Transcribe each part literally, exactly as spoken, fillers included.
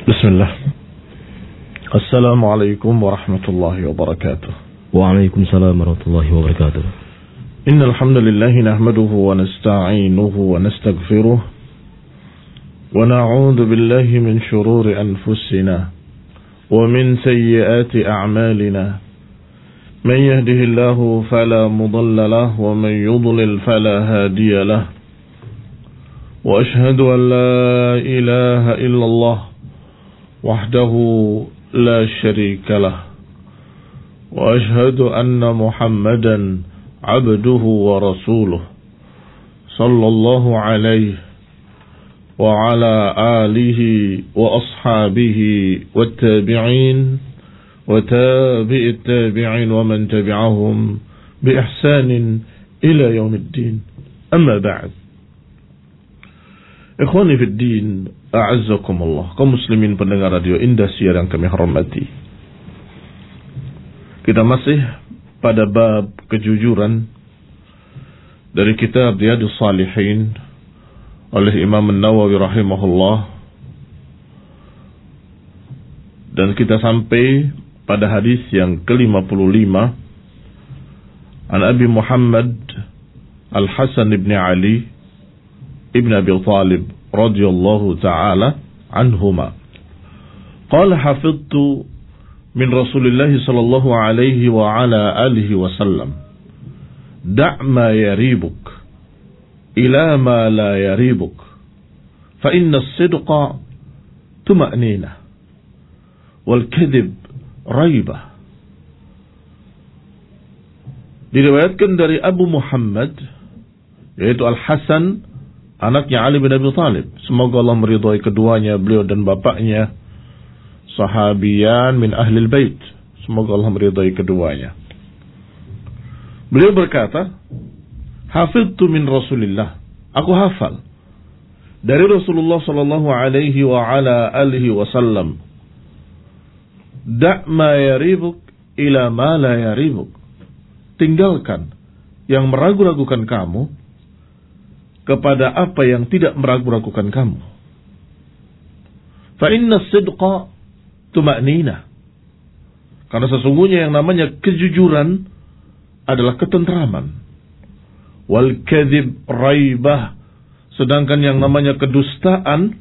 Bismillah. Assalamualaikum warahmatullahi wabarakatuh. Waalaikumsalam warahmatullahi wabarakatuh. Innal hamdalillah nahmaduhu wa nasta'inuhu wa nastaghfiruh wa na'udzu billahi min shururi anfusina wa min sayyiati a'malina. Man yahdihillahu fala mudilla lahu wa man yudlil fala hadiya lahu. Wa ashhadu an la ilaha illallah wahdahu la syarika lah wa ashhadu anna Muhammadan abduhu wa rasuluh sallallahu alaihi wa ala alihi wa ashabihi wa tabi'in wa tabi'it tabi'in wa man tabi'ahum bi ihsanin ila yaumiddin. Amma ba'd. Ikhwani fid din, a'azzakumullah, kaum muslimin pendengar radio Indosiar yang kami hormati. Kita masih pada bab kejujuran dari kitab Riyadhus Shalihin oleh Imam An-Nawawi rahimahullah. Dan kita sampai pada hadis yang ke lima puluh lima an Abi Muhammad Al-Hasan ibn Ali ibn Abi Talib radhiyallahu ta'ala anhuma. Qala hafidtu min Rasulillah sallallahu alaihi wa ala alihi wa sallam. Da' ma yaribuk ila ma la yaribuk. Fa inna as-sidqa tuma'nina wal kadhib raibah. Diriwayatkan dari Abu Muhammad, yaitu Al-Hasan anaknya Ali bin Abi Talib, semoga Allah meridhai keduanya, beliau dan bapaknya sahabiyan min ahlil bait, semoga Allah meridhai keduanya. Beliau berkata, hafidtu min Rasulillah, aku hafal dari Rasulullah sallallahu alaihi wa ala alihi wasallam, da' ma yaribuk ila ma la yaribuk. Tinggalkan yang meragu-ragukan kamu kepada apa yang tidak meragu-ragukan kamu. Fa inna as-sidqa tuma'nina. Karena sesungguhnya yang namanya kejujuran adalah ketentraman. Wal kadhib raibah. Sedangkan yang namanya kedustaan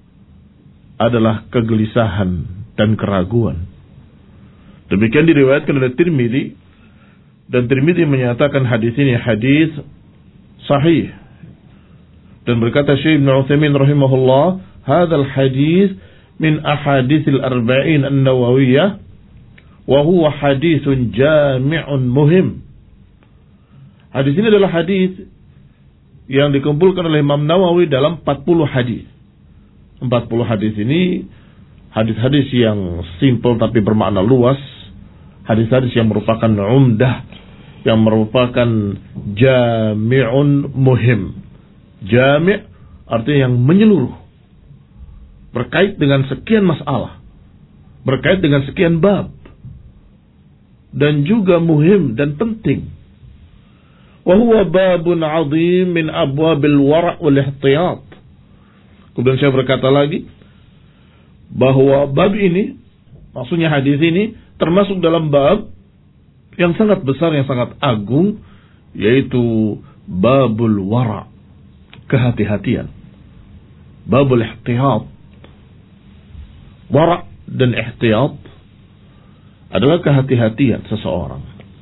adalah kegelisahan dan keraguan. Demikian diriwayatkan oleh Tirmidzi, dan Tirmidzi menyatakan hadis ini hadis sahih. Dan berkata Syekh Ibn Utsaimin rahimahullah, hadzal hadis min ahaditsil arba'in an-nawawiyah wa huwa haditsun jami'un muhim. Hadis ini adalah hadis yang dikumpulkan oleh Imam Nawawi dalam empat puluh hadis. empat puluh hadis ini hadis-hadis yang simpel tapi bermakna luas, hadis-hadis yang merupakan umdah, yang merupakan jami'un muhim. Jami' artinya yang menyeluruh, berkait dengan sekian masalah, berkait dengan sekian bab, dan juga muhim dan penting. Wa huwa babun 'azim min abwabil wara' wal ihtiyat. Kemudian saya berkata lagi bahwa bab ini, maksudnya hadis ini, termasuk dalam bab yang sangat besar, yang sangat agung, yaitu babul wara', kehati-hatian. Babul ihtiyat. Wara' dan ihtiyat adalah kehati-hatian seseorang.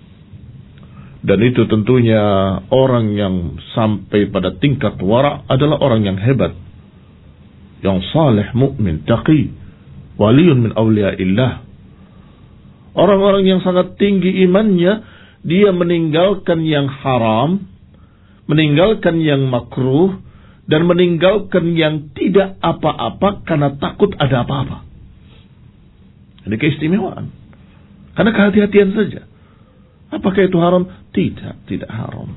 Dan itu tentunya orang yang sampai pada tingkat wara' adalah orang yang hebat, yang saleh, mukmin, taqi, waliyun min awliyaillah. Orang-orang yang sangat tinggi imannya, dia meninggalkan yang haram, meninggalkan yang makruh, dan meninggalkan yang tidak apa-apa karena takut ada apa-apa. Ini keistimewaan. Karena kehati-hatian saja. Apakah itu haram? Tidak, tidak haram.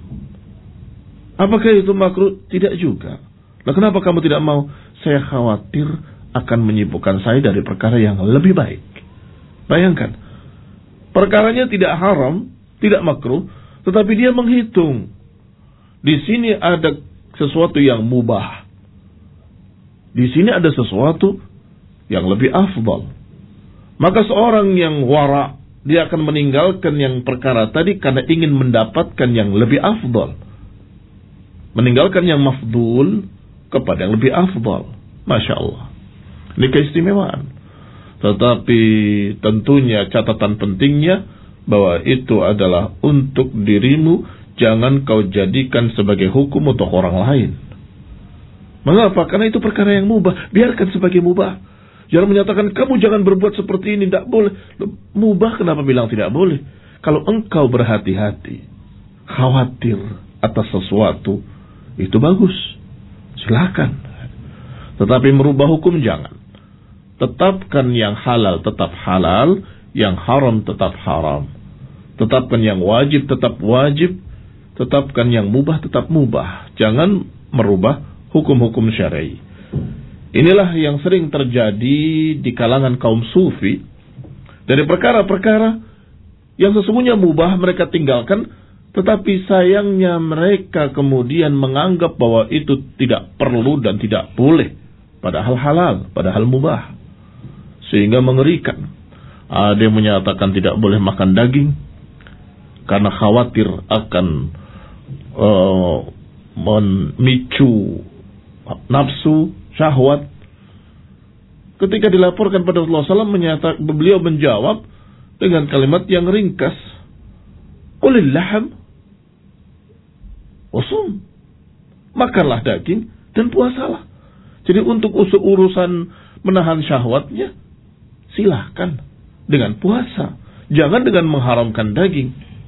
Apakah itu makruh? Tidak juga. Lah kenapa kamu tidak mau? Saya khawatir akan menyibukkan saya dari perkara yang lebih baik. Bayangkan, perkaranya tidak haram, tidak makruh, tetapi dia menghitung. Di sini ada sesuatu yang mubah. Di sini ada sesuatu yang lebih afdal. Maka seorang yang wara, dia akan meninggalkan yang perkara tadi karena ingin mendapatkan yang lebih afdal. Meninggalkan yang mafdul kepada yang lebih afdal. Masya Allah. Ini keistimewaan. Tetapi tentunya catatan pentingnya bahwa itu adalah untuk dirimu, jangan kau jadikan sebagai hukum untuk orang lain. Mengapa? Karena itu perkara yang mubah. Biarkan sebagai mubah. Jangan menyatakan kamu jangan berbuat seperti ini, tidak boleh. Mubah kenapa bilang tidak boleh? Kalau engkau berhati-hati, khawatir atas sesuatu, itu bagus. Silakan. Tetapi merubah hukum jangan. Tetapkan yang halal tetap halal, yang haram tetap haram. Tetapkan yang wajib tetap wajib, tetapkan yang mubah tetap mubah. Jangan merubah hukum-hukum syar'i. Inilah yang sering terjadi di kalangan kaum sufi. Dari perkara-perkara yang sesungguhnya mubah mereka tinggalkan, tetapi sayangnya mereka kemudian menganggap bahwa itu tidak perlu dan tidak boleh. Padahal halal, padahal mubah. Sehingga mengerikan. Ada yang menyatakan tidak boleh makan daging karena khawatir akan uh, memicu nafsu, syahwat. Ketika dilaporkan pada Rasulullah shallallahu alaihi wasallam, menyatakan, beliau menjawab dengan kalimat yang ringkas, Qulil laham wasum, makanlah daging dan puasalah. Jadi untuk urusan menahan syahwatnya, silahkan dengan puasa, jangan dengan mengharamkan daging.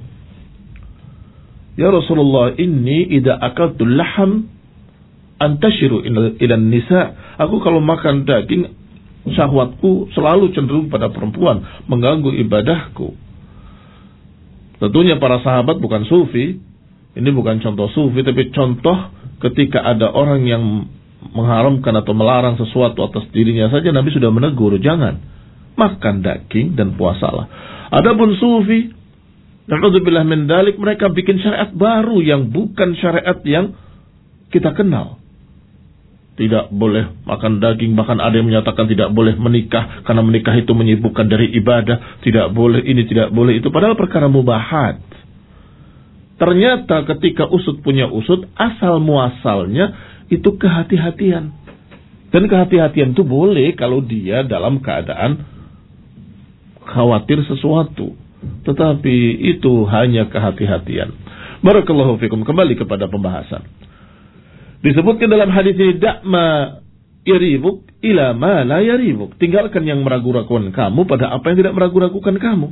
Ya Rasulullah, inni idza akaltul laham antashiru ila nisa. Aku kalau makan daging, syahwatku selalu cenderung pada perempuan, mengganggu ibadahku. Tentunya para sahabat bukan sufi. Ini bukan contoh sufi, tapi contoh ketika ada orang yang mengharamkan atau melarang sesuatu atas dirinya saja, Nabi sudah menegur, jangan makan daging dan puasalah. Adapun sufi, na'udzubillah min dzalik, mereka bikin syariat baru yang bukan syariat yang kita kenal. Tidak boleh makan daging, bahkan ada yang menyatakan tidak boleh menikah karena menikah itu menyibukkan dari ibadah, tidak boleh ini, tidak boleh itu, padahal perkara mubahat. Ternyata ketika usut punya usut, asal muasalnya itu kehati-hatian. Dan kehati-hatian itu boleh kalau dia dalam keadaan khawatir sesuatu, tetapi itu hanya kehati-hatian. Barakallahu fikum. Kembali kepada pembahasan. Disebutkan dalam hadis ini, da'ma yaribuk ila ma la yaribuk. Tinggalkan yang meragu-ragukan kamu pada apa yang tidak meragu-ragukan kamu.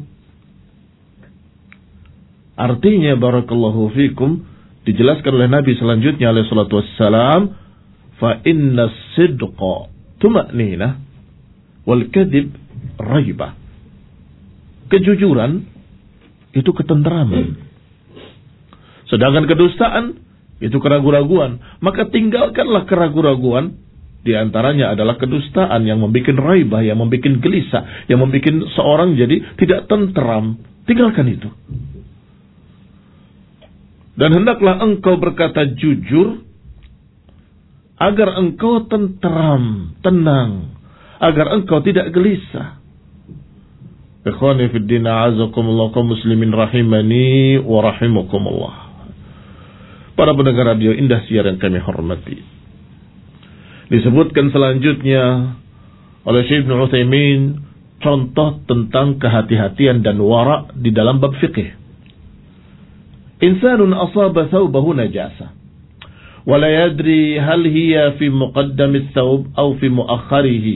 Artinya, barakallahu fikum, dijelaskan oleh Nabi selanjutnya alaihi salatu wassalam, fa inna sidqa tuma'ninah wal kadhib raibah. Kejujuran itu ketenteraman, sedangkan kedustaan itu keraguan-raguan. Maka tinggalkanlah keraguan-raguan. Di antaranya adalah kedustaan yang membuat raibah, yang membuat gelisah, yang membuat seorang jadi tidak tenteram. Tinggalkan itu. Dan hendaklah engkau berkata jujur agar engkau tenteram, tenang, agar engkau tidak gelisah. Ikhwani fid din, a'azakumullah, kaum muslimin rahimani wa rahimakumullah. Para pendengar radio Indah Siar yang kami hormati. Disebutkan selanjutnya oleh Syekh Ibnu Utsaimin contoh tentang kehati-hatian dan wara di dalam bab fikih. Insanun asaba thawbahu najasa wa la yadri hal hiya fi muqaddam ath-thawb aw fi muakhkharihi.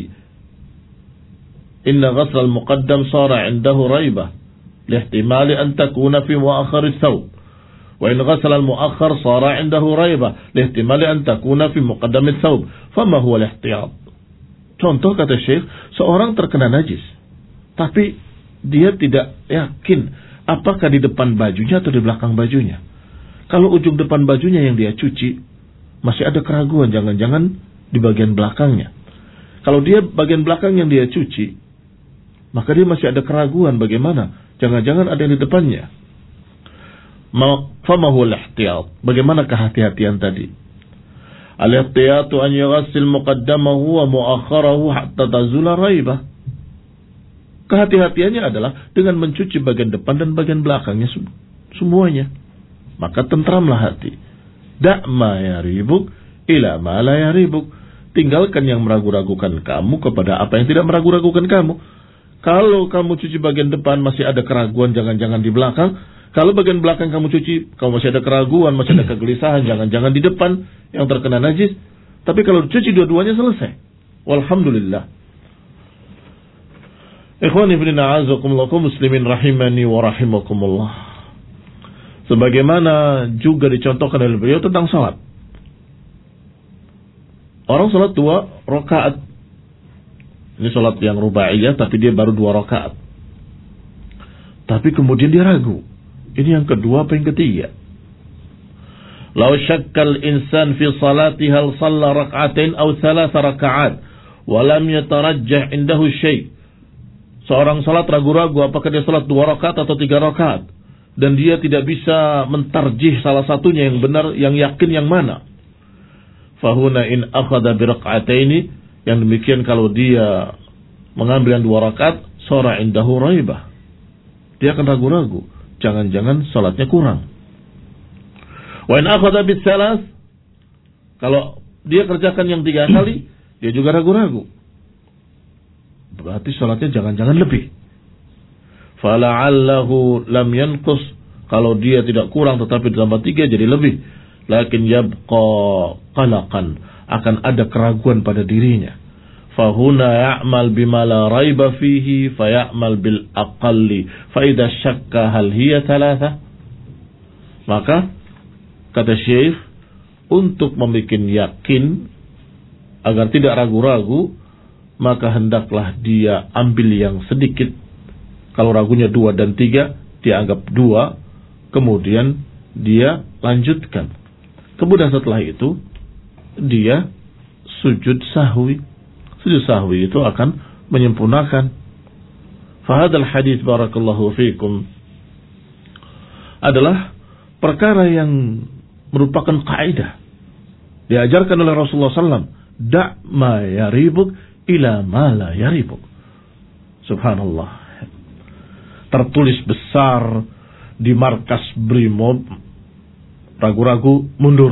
Inna ghasl al-muqaddam sara 'indahu raibah lihtimali an takuna fi muakhkhar ath-thawb. Wa in ghasala al-mu'akhkhar sara 'indahu raibah lihtimali an takuna fi muqaddam ath-thawb. Fama huwa al-ihtiyat? Contoh, kata Syekh, seorang terkena najis, tapi dia tidak yakin apakah di depan bajunya atau di belakang bajunya. Kalau ujung depan bajunya yang dia cuci, masih ada keraguan, jangan-jangan di bagian belakangnya. Kalau dia bagian belakang yang dia cuci, maka dia masih ada keraguan, bagaimana? Jangan-jangan ada yang di depannya. Famahul ihtiyat. Bagaimana kehati-hatian tadi? Al-ihtiyatu an yughassil muqaddamahu wa muakharahu hatta tazula raibah. Kehati-hatiannya adalah dengan mencuci bagian depan dan bagian belakangnya semuanya. Maka tentramlah hati. Da' ma yaribuk ila ma la yaribuk. Tinggalkan yang meragu-ragukan kamu kepada apa yang tidak meragu-ragukan kamu. Kalau kamu cuci bagian depan masih ada keraguan, jangan-jangan di belakang. Kalau bagian belakang kamu cuci, kamu masih ada keraguan, masih ada kegelisahan, jangan-jangan di depan yang terkena najis. Tapi kalau cuci dua-duanya selesai. Walhamdulillah. Ikhwani fillah a'azakumullah muslimin rahimani wa rahimakumullah. Sebagaimana juga dicontohkan oleh beliau tentang salat. Orang salat dua rakaat. Ini salat yang rubaiyah tapi dia baru dua rakaat. Tapi kemudian dia ragu. Ini yang kedua apa yang ketiga? Lau syakkal insan fi salati hal shalla rak'atain aw thalatha raka'at wa lam yatarajjah indahu syai'. Seorang salat ragu-ragu apakah dia salat dua rakaat atau tiga rakaat dan dia tidak bisa mentarjih salah satunya yang benar, yang yakin yang mana. Fahuna in akhadha bi rak'ataini, yang demikian kalau dia mengambil yang dua rakaat sara indahu raibah. Dia akan ragu-ragu. Jangan-jangan salatnya kurang. Wa in akhadha bis salas, kalau dia kerjakan yang tiga kali, dia juga ragu-ragu. Berarti salatnya jangan-jangan lebih. Fala'allahu lam yanqus, kalau dia tidak kurang tetapi ditambah tiga jadi lebih. Lakin yabqa qalaqan, akan ada keraguan pada dirinya. Fahuna ya'mal bima la raiba fihi faya'mal bil aqalli fa idza syakka hal hiya thalatha. Maka kata Syekh, untuk membuat yakin agar tidak ragu-ragu, maka hendaklah dia ambil yang sedikit. Kalau ragunya dua dan tiga, dia anggap dua, kemudian dia lanjutkan. Kemudian setelah itu dia sujud sahwi. Sujud sahwi itu akan menyempurnakan. Fahadal hadis barakallahu fikum adalah perkara yang merupakan kaidah diajarkan oleh Rasulullah sallallahu alaihi wasallam. Da' ma yaribuk ila ma la yaribuk. Subhanallah. Tertulis besar di markas Brimob, ragu-ragu mundur.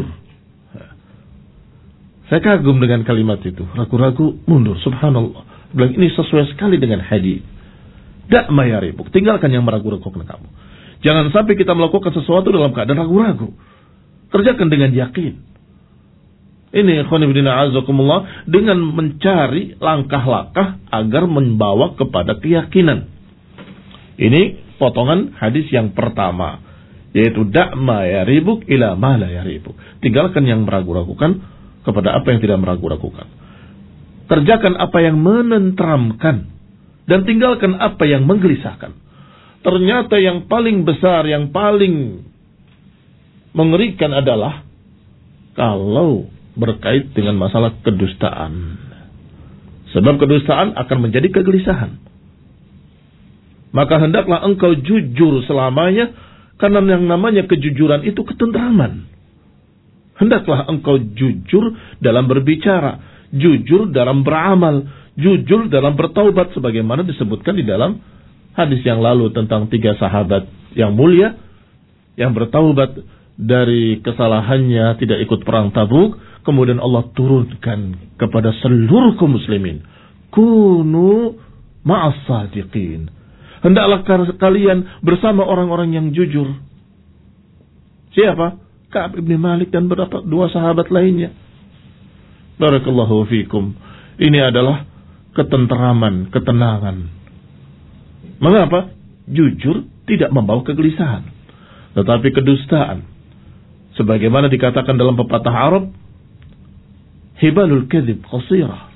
Saya kagum dengan kalimat itu. Ragu-ragu mundur. Subhanallah. Bilang ini sesuai sekali dengan hadis. Da' ma yaribuk. Tinggalkan yang meragu-ragukan kamu. Jangan sampai kita melakukan sesuatu dalam keadaan ragu-ragu. Kerjakan dengan yakin. Ini khonibdina azakumullah, dengan mencari langkah-langkah agar membawa kepada keyakinan. Ini potongan hadis yang pertama, yaitu da' ma yaribuk ila ma la yaribuk. Tinggalkan yang meragu-ragukan kepada apa yang tidak meragu-ragukan. Kerjakan apa yang menenteramkan dan tinggalkan apa yang menggelisahkan. Ternyata yang paling besar, yang paling mengerikan adalah kalau berkait dengan masalah kedustaan. Sebab kedustaan akan menjadi kegelisahan. Maka hendaklah engkau jujur selamanya, karena yang namanya kejujuran itu ketentraman. Hendaklah engkau jujur dalam berbicara, jujur dalam beramal, jujur dalam bertaubat, sebagaimana disebutkan di dalam hadis yang lalu tentang tiga sahabat yang mulia yang bertaubat dari kesalahannya, tidak ikut perang Tabuk. Kemudian Allah turunkan kepada seluruh kaum muslimin, kunu ma'as sadiqin. Hendaklah kalian bersama orang-orang yang jujur. Siapa? Ka'ab ibn Malik dan beberapa dua sahabat lainnya. Barakallahu fikum. Ini adalah ketenteraman, ketenangan. Mengapa? Jujur tidak membawa kegelisahan. Tetapi kedustaan, sebagaimana dikatakan dalam pepatah Arab, hibalul kadhib qasirah.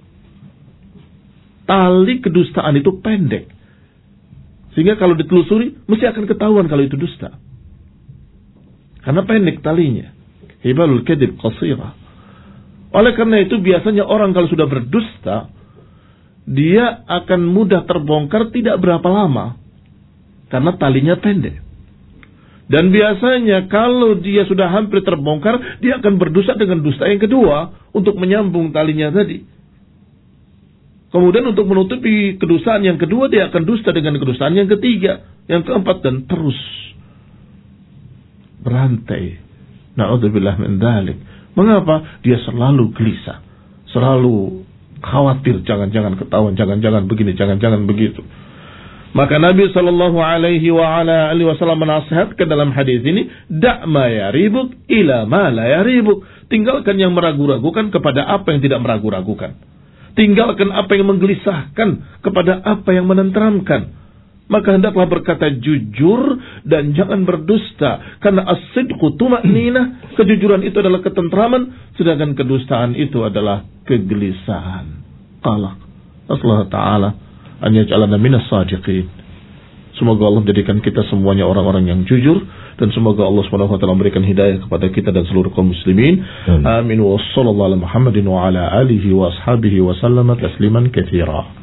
Tali kedustaan itu pendek. Sehingga kalau ditelusuri, mesti akan ketahuan kalau itu dusta. Karena pendek talinya. Hibalul kadhib qasirah. Oleh karena itu biasanya orang kalau sudah berdusta, dia akan mudah terbongkar tidak berapa lama. Karena talinya pendek. Dan biasanya kalau dia sudah hampir terbongkar, dia akan berdusta dengan dusta yang kedua untuk menyambung talinya tadi. Kemudian untuk menutupi kedustaan yang kedua, dia akan dusta dengan kedustaan yang ketiga, yang keempat, dan terus berantai. Na'udzubillah min dzalik. Mengapa? Dia selalu gelisah, selalu khawatir, jangan-jangan ketahuan, jangan-jangan begini, jangan-jangan begitu. Maka Nabi sallallahu alaihi wa ala alihi wasallam menasihatkan dalam hadis ini, da' ma yaribuk ila ma la yaribuk. Tinggalkan yang meragu-ragukan kepada apa yang tidak meragu-ragukan. Tinggalkan apa yang menggelisahkan kepada apa yang menenteramkan. Maka hendaklah berkata jujur dan jangan berdusta, karena as-sidqu tuma'ninah, kejujuran itu adalah ketentraman, sedangkan kedustaan itu adalah kegelisahan. Qala Allah Ta'ala an yaj'alana minas sadiqin. Semoga Allah menjadikan kita semuanya orang-orang yang jujur, dan semoga Allah Subhanahu wa taala memberikan hidayah kepada kita dan seluruh kaum muslimin. Amin. Wa sallallahu ala Muhammadin wa ala alihi wa ashabihi wa sallama tasliman katsira.